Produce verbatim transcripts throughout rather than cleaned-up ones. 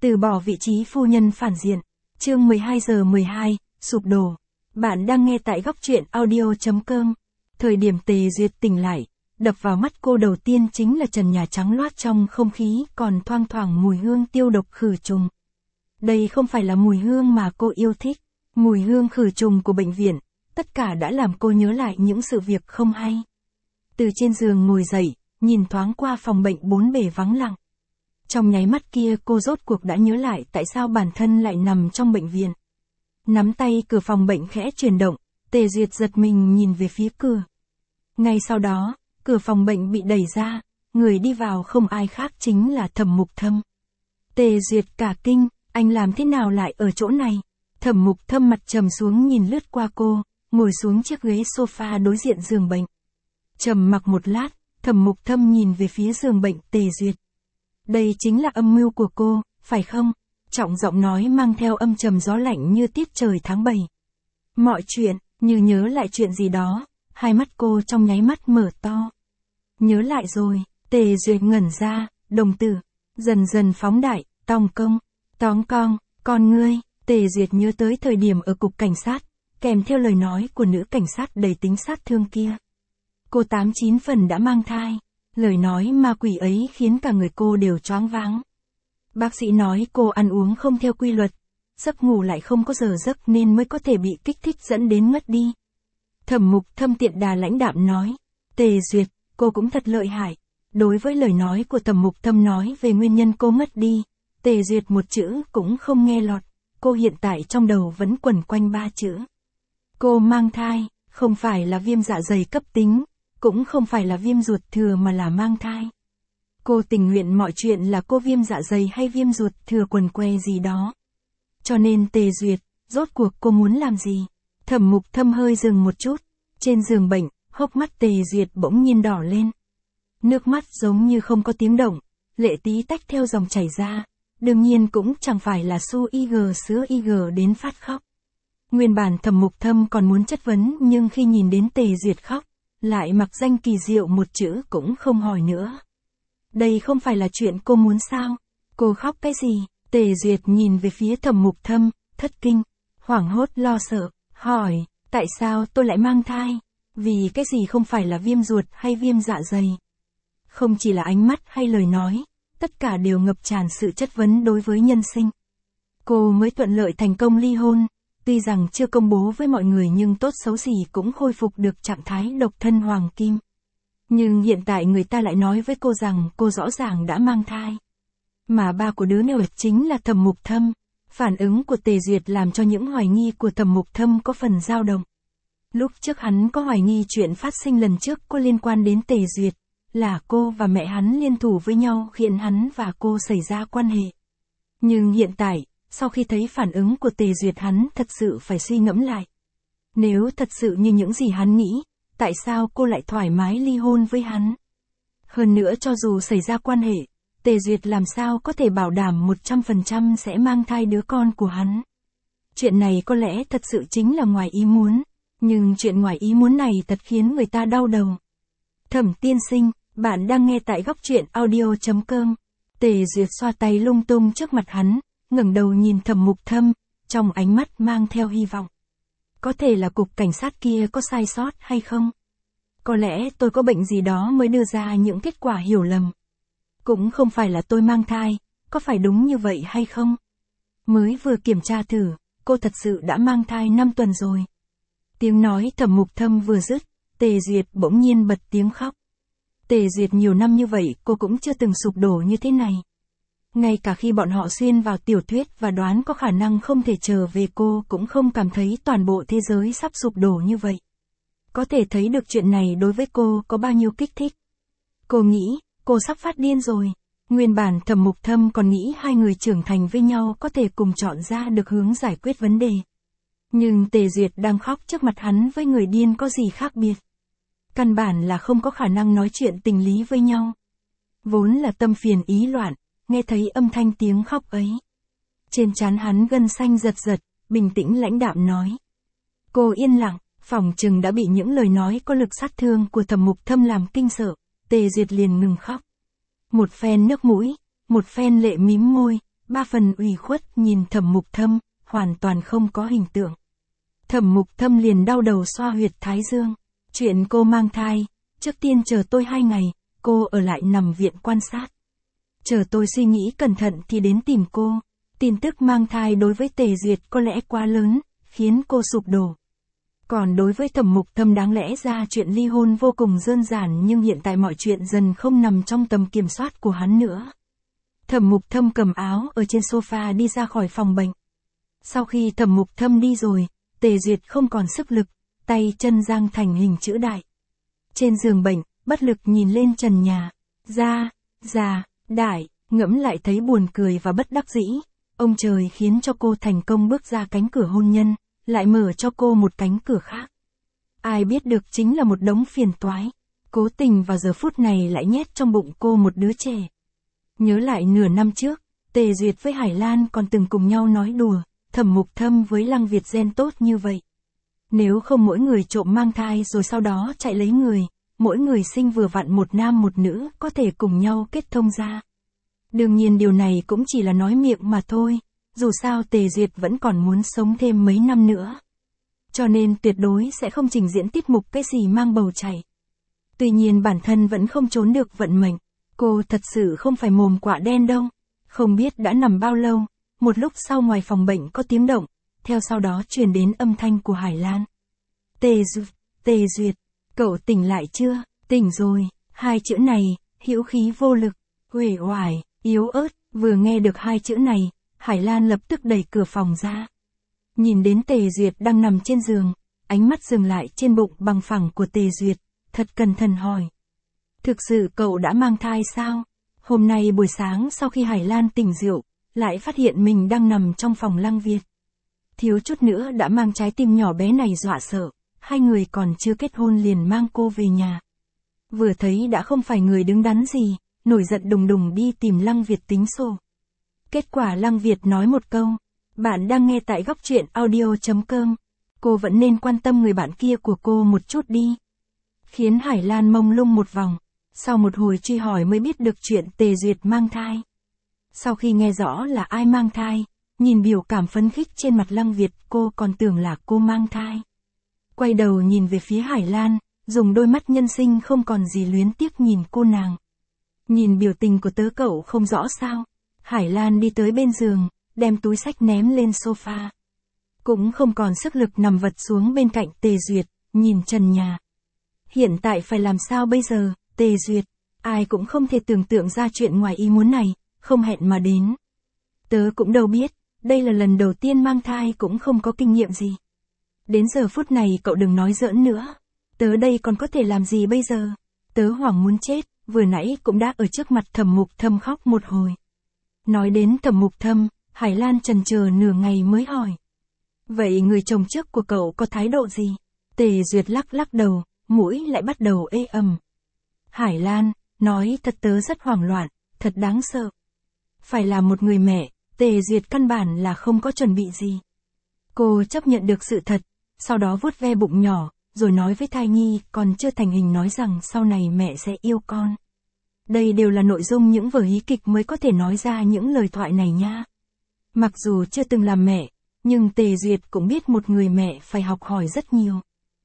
Từ bỏ vị trí phu nhân phản diện. Chương mười hai giờ mười hai, sụp đổ. Bạn đang nghe tại góc truyện audio chấm com. Thời điểm Tề Duyệt tỉnh lại, đập vào mắt cô đầu tiên chính là trần nhà trắng loát trong không khí còn thoang thoảng mùi hương tiêu độc khử trùng. Đây không phải là mùi hương mà cô yêu thích, mùi hương khử trùng của bệnh viện, tất cả đã làm cô nhớ lại những sự việc không hay. Từ trên giường ngồi dậy, nhìn thoáng qua phòng bệnh bốn bề vắng lặng. Trong nháy mắt kia cô rốt cuộc đã nhớ lại tại sao bản thân lại nằm trong bệnh viện. Nắm tay cửa phòng bệnh khẽ chuyển động, Tề Duyệt giật mình nhìn về phía cửa. Ngay sau đó, cửa phòng bệnh bị đẩy ra, người đi vào không ai khác chính là Thẩm Mục Thâm. Tề Duyệt cả kinh, anh làm thế nào lại ở chỗ này? Thẩm Mục Thâm mặt trầm xuống nhìn lướt qua cô, ngồi xuống chiếc ghế sofa đối diện giường bệnh. Trầm mặc một lát, Thẩm Mục Thâm nhìn về phía giường bệnh Tề Duyệt. Đây chính là âm mưu của cô, phải không? Trọng giọng nói mang theo âm trầm gió lạnh như tiết trời tháng bảy. Mọi chuyện, như nhớ lại chuyện gì đó, hai mắt cô trong nháy mắt mở to. Nhớ lại rồi, Tề Duyệt ngẩn ra, đồng tử, dần dần phóng đại, tòng công, tóm cong, con ngươi, Tề Duyệt nhớ tới thời điểm ở cục cảnh sát, kèm theo lời nói của nữ cảnh sát đầy tính sát thương kia. Cô tám chín phần đã mang thai, lời nói ma quỷ ấy khiến cả người cô đều choáng váng. Bác sĩ nói cô ăn uống không theo quy luật, giấc ngủ lại không có giờ giấc nên mới có thể bị kích thích dẫn đến ngất đi. Thẩm Mục Thâm tiện đà lãnh đạm nói, Tề Duyệt, cô cũng thật lợi hại. Đối với lời nói của Thẩm Mục Thâm nói về nguyên nhân cô ngất đi, Tề Duyệt một chữ cũng không nghe lọt, cô hiện tại trong đầu vẫn quẩn quanh ba chữ. Cô mang thai, không phải là viêm dạ dày cấp tính, cũng không phải là viêm ruột thừa mà là mang thai. Cô tình nguyện mọi chuyện là cô viêm dạ dày hay viêm ruột thừa quần que gì đó. Cho nên Tề Duyệt, rốt cuộc cô muốn làm gì? Thẩm Mục Thâm hơi dừng một chút, trên giường bệnh, hốc mắt Tề Duyệt bỗng nhiên đỏ lên. Nước mắt giống như không có tiếng động, lệ tí tách theo dòng chảy ra, đương nhiên cũng chẳng phải là su ig sữa ig đến phát khóc. Nguyên bản Thẩm Mục Thâm còn muốn chất vấn nhưng khi nhìn đến Tề Duyệt khóc, lại mặc danh kỳ diệu một chữ cũng không hỏi nữa. Đây không phải là chuyện cô muốn sao? Cô khóc cái gì? Tề Duyệt nhìn về phía Thẩm Mục Thâm, thất kinh, hoảng hốt lo sợ, hỏi, tại sao tôi lại mang thai? Vì cái gì không phải là viêm ruột hay viêm dạ dày? Không chỉ là ánh mắt hay lời nói, tất cả đều ngập tràn sự chất vấn đối với nhân sinh. Cô mới thuận lợi thành công ly hôn, tuy rằng chưa công bố với mọi người nhưng tốt xấu gì cũng khôi phục được trạng thái độc thân hoàng kim. Nhưng hiện tại người ta lại nói với cô rằng cô rõ ràng đã mang thai. Mà ba của đứa nhỏ chính là Thẩm Mục Thâm. Phản ứng của Tề Duyệt làm cho những hoài nghi của Thẩm Mục Thâm có phần dao động. Lúc trước hắn có hoài nghi chuyện phát sinh lần trước có liên quan đến Tề Duyệt, là cô và mẹ hắn liên thủ với nhau khiến hắn và cô xảy ra quan hệ. Nhưng hiện tại, sau khi thấy phản ứng của Tề Duyệt hắn thật sự phải suy ngẫm lại. Nếu thật sự như những gì hắn nghĩ, tại sao cô lại thoải mái ly hôn với hắn? Hơn nữa cho dù xảy ra quan hệ, Tề Duyệt làm sao có thể bảo đảm một trăm phần trăm sẽ mang thai đứa con của hắn? Chuyện này có lẽ thật sự chính là ngoài ý muốn, nhưng chuyện ngoài ý muốn này thật khiến người ta đau đầu. Thẩm tiên sinh, bạn đang nghe tại góc truyện audio chấm com. Tề Duyệt xoa tay lung tung trước mặt hắn, ngẩng đầu nhìn Thẩm Mục Thâm, trong ánh mắt mang theo hy vọng. Có thể là cục cảnh sát kia có sai sót hay không? Có lẽ tôi có bệnh gì đó mới đưa ra những kết quả hiểu lầm. Cũng không phải là tôi mang thai, có phải đúng như vậy hay không? Mới vừa kiểm tra thử, cô thật sự đã mang thai năm tuần rồi. Tiếng nói Thẩm Mục Thâm vừa dứt, Tề Duyệt bỗng nhiên bật tiếng khóc. Tề Duyệt nhiều năm như vậy cô cũng chưa từng sụp đổ như thế này. Ngay cả khi bọn họ xuyên vào tiểu thuyết và đoán có khả năng không thể trở về cô cũng không cảm thấy toàn bộ thế giới sắp sụp đổ như vậy. Có thể thấy được chuyện này đối với cô có bao nhiêu kích thích. Cô nghĩ, cô sắp phát điên rồi. Nguyên bản Thẩm Mục Thâm còn nghĩ hai người trưởng thành với nhau có thể cùng chọn ra được hướng giải quyết vấn đề. Nhưng Tề Duyệt đang khóc trước mặt hắn với người điên có gì khác biệt. Căn bản là không có khả năng nói chuyện tình lý với nhau. Vốn là tâm phiền ý loạn, nghe thấy âm thanh tiếng khóc ấy. Trên trán hắn gân xanh giật giật, bình tĩnh lãnh đạm nói. Cô yên lặng, phỏng chừng đã bị những lời nói có lực sát thương của Thẩm Mục Thâm làm kinh sợ, Tề Duyệt liền ngừng khóc. Một phen nước mũi, một phen lệ mím môi, ba phần ủy khuất nhìn Thẩm Mục Thâm, hoàn toàn không có hình tượng. Thẩm Mục Thâm liền đau đầu xoa huyệt thái dương. Chuyện cô mang thai, trước tiên chờ tôi hai ngày, cô ở lại nằm viện quan sát. Chờ tôi suy nghĩ cẩn thận thì đến tìm cô. Tin tức mang thai đối với Tề Duyệt có lẽ quá lớn, khiến cô sụp đổ. Còn đối với Thẩm Mục Thâm đáng lẽ ra chuyện ly hôn vô cùng đơn giản, nhưng hiện tại mọi chuyện dần không nằm trong tầm kiểm soát của hắn nữa. Thẩm Mục Thâm cầm áo ở trên sofa đi ra khỏi phòng bệnh. Sau khi Thẩm Mục Thâm đi rồi, Tề Duyệt không còn sức lực, tay chân giang thành hình chữ đại. Trên giường bệnh, bất lực nhìn lên trần nhà. Gia, già, đại, ngẫm lại thấy buồn cười và bất đắc dĩ. Ông trời khiến cho cô thành công bước ra cánh cửa hôn nhân, lại mở cho cô một cánh cửa khác. Ai biết được chính là một đống phiền toái. Cố tình vào giờ phút này lại nhét trong bụng cô một đứa trẻ. Nhớ lại nửa năm trước, Tề Duyệt với Hải Lan còn từng cùng nhau nói đùa, Thẩm Mục Thâm với Lăng Việt gen tốt như vậy. Nếu không mỗi người trộm mang thai rồi sau đó chạy lấy người, mỗi người sinh vừa vặn một nam một nữ có thể cùng nhau kết thông ra. Đương nhiên điều này cũng chỉ là nói miệng mà thôi, dù sao Tề Duyệt vẫn còn muốn sống thêm mấy năm nữa. Cho nên tuyệt đối sẽ không trình diễn tiết mục cái gì mang bầu chảy. Tuy nhiên bản thân vẫn không trốn được vận mệnh, cô thật sự không phải mồm quạ đen đâu. Không biết đã nằm bao lâu, một lúc sau ngoài phòng bệnh có tiếng động, theo sau đó truyền đến âm thanh của Hải Lan. Tề Duyệt, Tề Duyệt, cậu tỉnh lại chưa? Tỉnh rồi, hai chữ này, hữu khí vô lực, uể oải, yếu ớt, vừa nghe được hai chữ này, Hải Lan lập tức đẩy cửa phòng ra. Nhìn đến Tề Duyệt đang nằm trên giường, ánh mắt dừng lại trên bụng bằng phẳng của Tề Duyệt, thật cẩn thận hỏi. Thực sự cậu đã mang thai sao? Hôm nay buổi sáng sau khi Hải Lan tỉnh rượu, lại phát hiện mình đang nằm trong phòng Lăng Việt. Thiếu chút nữa đã mang trái tim nhỏ bé này dọa sợ, hai người còn chưa kết hôn liền mang cô về nhà. Vừa thấy đã không phải người đứng đắn gì, nổi giận đùng đùng đi tìm Lăng Việt tính sổ. Kết quả Lăng Việt nói một câu, bạn đang nghe tại góc truyện audio chấm com, cô vẫn nên quan tâm người bạn kia của cô một chút đi. Khiến Hải Lan mông lung một vòng, sau một hồi truy hỏi mới biết được chuyện Tề Duyệt mang thai. Sau khi nghe rõ là ai mang thai, nhìn biểu cảm phấn khích trên mặt Lăng Việt, cô còn tưởng là cô mang thai. Quay đầu nhìn về phía Hải Lan, dùng đôi mắt nhân sinh không còn gì luyến tiếc nhìn cô nàng. Nhìn biểu tình của tớ cậu không rõ sao. Hải Lan đi tới bên giường, đem túi xách ném lên sofa. Cũng không còn sức lực nằm vật xuống bên cạnh Tề Duyệt, nhìn trần nhà. Hiện tại phải làm sao bây giờ, Tề Duyệt? Ai cũng không thể tưởng tượng ra chuyện ngoài ý muốn này, không hẹn mà đến. Tớ cũng đâu biết, đây là lần đầu tiên mang thai cũng không có kinh nghiệm gì. Đến giờ phút này cậu đừng nói giỡn nữa. Tớ đây còn có thể làm gì bây giờ? Tớ hoảng muốn chết, vừa nãy cũng đã ở trước mặt Thẩm Mục Thâm khóc một hồi. Nói đến Thẩm Mục Thâm, Hải Lan chần chờ nửa ngày mới hỏi. Vậy người chồng trước của cậu có thái độ gì? Tề Duyệt lắc lắc đầu, mũi lại bắt đầu ê ẩm. Hải Lan, nói thật tớ rất hoảng loạn, thật đáng sợ. Phải là một người mẹ, Tề Duyệt căn bản là không có chuẩn bị gì. Cô chấp nhận được sự thật, sau đó vuốt ve bụng nhỏ, rồi nói với thai nhi còn chưa thành hình nói rằng sau này mẹ sẽ yêu con. Đây đều là nội dung những vở hí kịch mới có thể nói ra những lời thoại này nha. Mặc dù chưa từng làm mẹ, nhưng Tề Duyệt cũng biết một người mẹ phải học hỏi rất nhiều.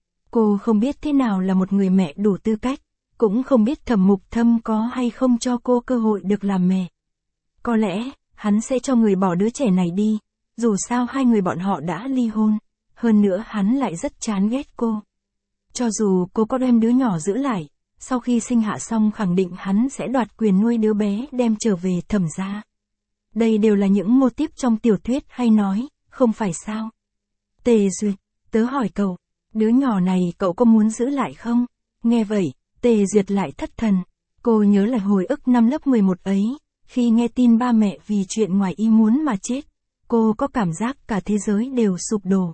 Cô không biết thế nào là một người mẹ đủ tư cách, cũng không biết Thẩm Mục Thâm có hay không cho cô cơ hội được làm mẹ. Có lẽ, hắn sẽ cho người bỏ đứa trẻ này đi, dù sao hai người bọn họ đã ly hôn, hơn nữa hắn lại rất chán ghét cô. Cho dù cô có đem đứa nhỏ giữ lại, sau khi sinh hạ xong khẳng định hắn sẽ đoạt quyền nuôi đứa bé đem trở về Thẩm gia. Đây đều là những mô típ trong tiểu thuyết hay nói, không phải sao? Tề Duyệt, tớ hỏi cậu, đứa nhỏ này cậu có muốn giữ lại không? Nghe vậy, Tề Duyệt lại thất thần. Cô nhớ lại hồi ức năm lớp mười một ấy, khi nghe tin ba mẹ vì chuyện ngoài ý muốn mà chết, cô có cảm giác cả thế giới đều sụp đổ.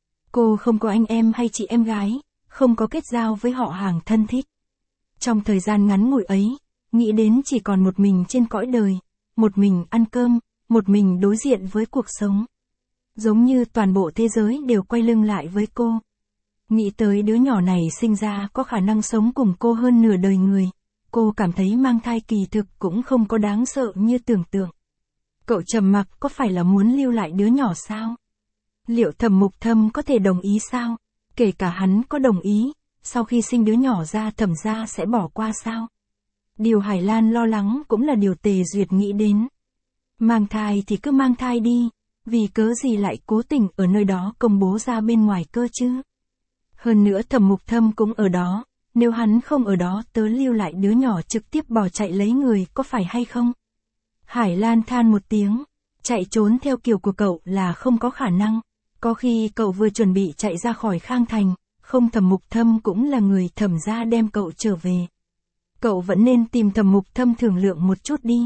Cô không có anh em hay chị em gái, không có kết giao với họ hàng thân thích. Trong thời gian ngắn ngủi ấy, nghĩ đến chỉ còn một mình trên cõi đời, một mình ăn cơm, một mình đối diện với cuộc sống. Giống như toàn bộ thế giới đều quay lưng lại với cô. Nghĩ tới đứa nhỏ này sinh ra có khả năng sống cùng cô hơn nửa đời người, cô cảm thấy mang thai kỳ thực cũng không có đáng sợ như tưởng tượng. Cậu trầm mặc có phải là muốn lưu lại đứa nhỏ sao? Liệu Thẩm Mục Thâm có thể đồng ý sao? Kể cả hắn có đồng ý, sau khi sinh đứa nhỏ ra Thẩm gia sẽ bỏ qua sao? Điều Hải Lan lo lắng cũng là điều Tề Duyệt nghĩ đến. Mang thai thì cứ mang thai đi, vì cớ gì lại cố tình ở nơi đó công bố ra bên ngoài cơ chứ? Hơn nữa Thẩm Mục Thâm cũng ở đó, nếu hắn không ở đó tớ lưu lại đứa nhỏ trực tiếp bỏ chạy lấy người có phải hay không? Hải Lan than một tiếng, chạy trốn theo kiểu của cậu là không có khả năng, có khi cậu vừa chuẩn bị chạy ra khỏi Khang Thành, không Thẩm Mục Thâm cũng là người Thẩm gia đem cậu trở về. Cậu vẫn nên tìm Thẩm Mục Thâm thương lượng một chút đi.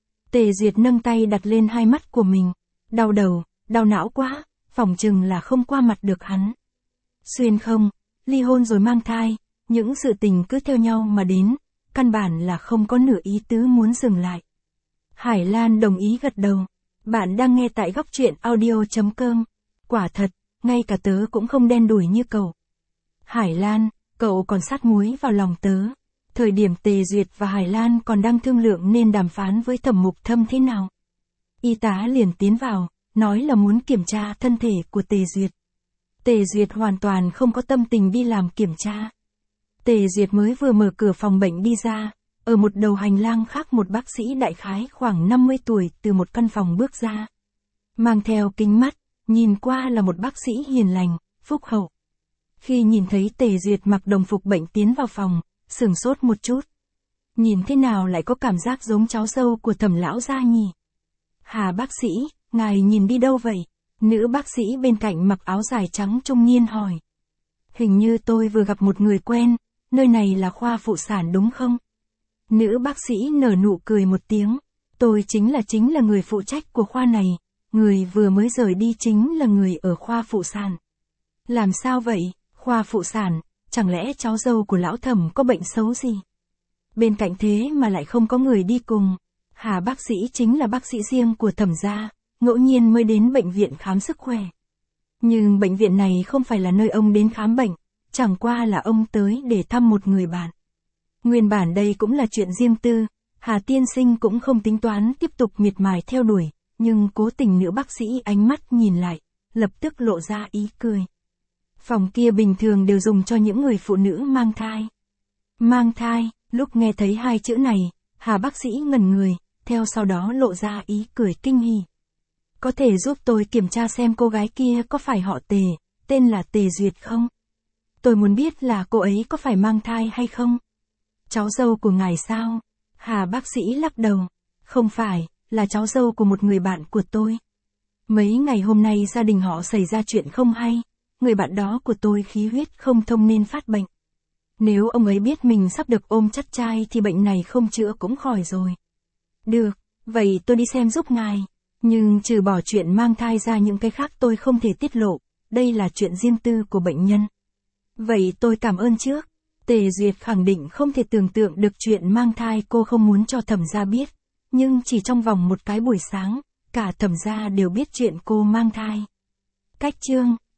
Tề Duyệt nâng tay đặt lên hai mắt của mình, đau đầu, đau não quá, phỏng chừng là không qua mặt được hắn. Xuyên không, ly hôn rồi mang thai, những sự tình cứ theo nhau mà đến, căn bản là không có nửa ý tứ muốn dừng lại. Hải Lan đồng ý gật đầu. Bạn đang nghe tại góc truyện audio.com. Quả thật, ngay cả tớ cũng không đen đủi như cậu. Hải Lan, cậu còn sát muối vào lòng tớ. Thời điểm Tề Duyệt và Hải Lan còn đang thương lượng nên đàm phán với Thẩm Mục Thâm thế nào. Y tá liền tiến vào, nói là muốn kiểm tra thân thể của Tề Duyệt. Tề Duyệt hoàn toàn không có tâm tình đi làm kiểm tra. Tề Duyệt mới vừa mở cửa phòng bệnh đi ra, ở một đầu hành lang khác một bác sĩ đại khái khoảng năm mươi tuổi từ một căn phòng bước ra. Mang theo kính mắt, nhìn qua là một bác sĩ hiền lành, phúc hậu. Khi nhìn thấy Tề Duyệt mặc đồng phục bệnh tiến vào phòng, sửng sốt một chút. Nhìn thế nào lại có cảm giác giống cháu dâu của Thẩm lão gia nhỉ? Hà bác sĩ, ngài nhìn đi đâu vậy? Nữ bác sĩ bên cạnh mặc áo dài trắng trung niên hỏi. Hình như tôi vừa gặp một người quen, nơi này là khoa phụ sản đúng không? Nữ bác sĩ nở nụ cười một tiếng. Tôi chính là chính là người phụ trách của khoa này, người vừa mới rời đi chính là người ở khoa phụ sản. Làm sao vậy, khoa phụ sản, chẳng lẽ cháu dâu của lão Thẩm có bệnh xấu gì? Bên cạnh thế mà lại không có người đi cùng. Hà bác sĩ chính là bác sĩ riêng của Thẩm gia, ngẫu nhiên mới đến bệnh viện khám sức khỏe. Nhưng bệnh viện này không phải là nơi ông đến khám bệnh, chẳng qua là ông tới để thăm một người bạn. Nguyên bản đây cũng là chuyện riêng tư, Hà tiên sinh cũng không tính toán tiếp tục miệt mài theo đuổi, nhưng cố tình nữ bác sĩ ánh mắt nhìn lại, lập tức lộ ra ý cười. Phòng kia bình thường đều dùng cho những người phụ nữ mang thai. Mang thai, lúc nghe thấy hai chữ này, Hà bác sĩ ngẩn người, theo sau đó lộ ra ý cười kinh hỉ. Có thể giúp tôi kiểm tra xem cô gái kia có phải họ Tề, tên là Tề Duyệt không? Tôi muốn biết là cô ấy có phải mang thai hay không? Cháu dâu của ngài sao? Hà bác sĩ lắc đầu. Không phải, là cháu dâu của một người bạn của tôi. Mấy ngày hôm nay gia đình họ xảy ra chuyện không hay, người bạn đó của tôi khí huyết không thông nên phát bệnh. Nếu ông ấy biết mình sắp được ôm chắc trai thì bệnh này không chữa cũng khỏi rồi. Được, vậy tôi đi xem giúp ngài. Nhưng trừ bỏ chuyện mang thai ra những cái khác tôi không thể tiết lộ, đây là chuyện riêng tư của bệnh nhân. Vậy tôi cảm ơn trước. Tề Duyệt khẳng định không thể tưởng tượng được chuyện mang thai cô không muốn cho Thẩm gia biết. Nhưng chỉ trong vòng một cái buổi sáng, cả Thẩm gia đều biết chuyện cô mang thai. Cách chương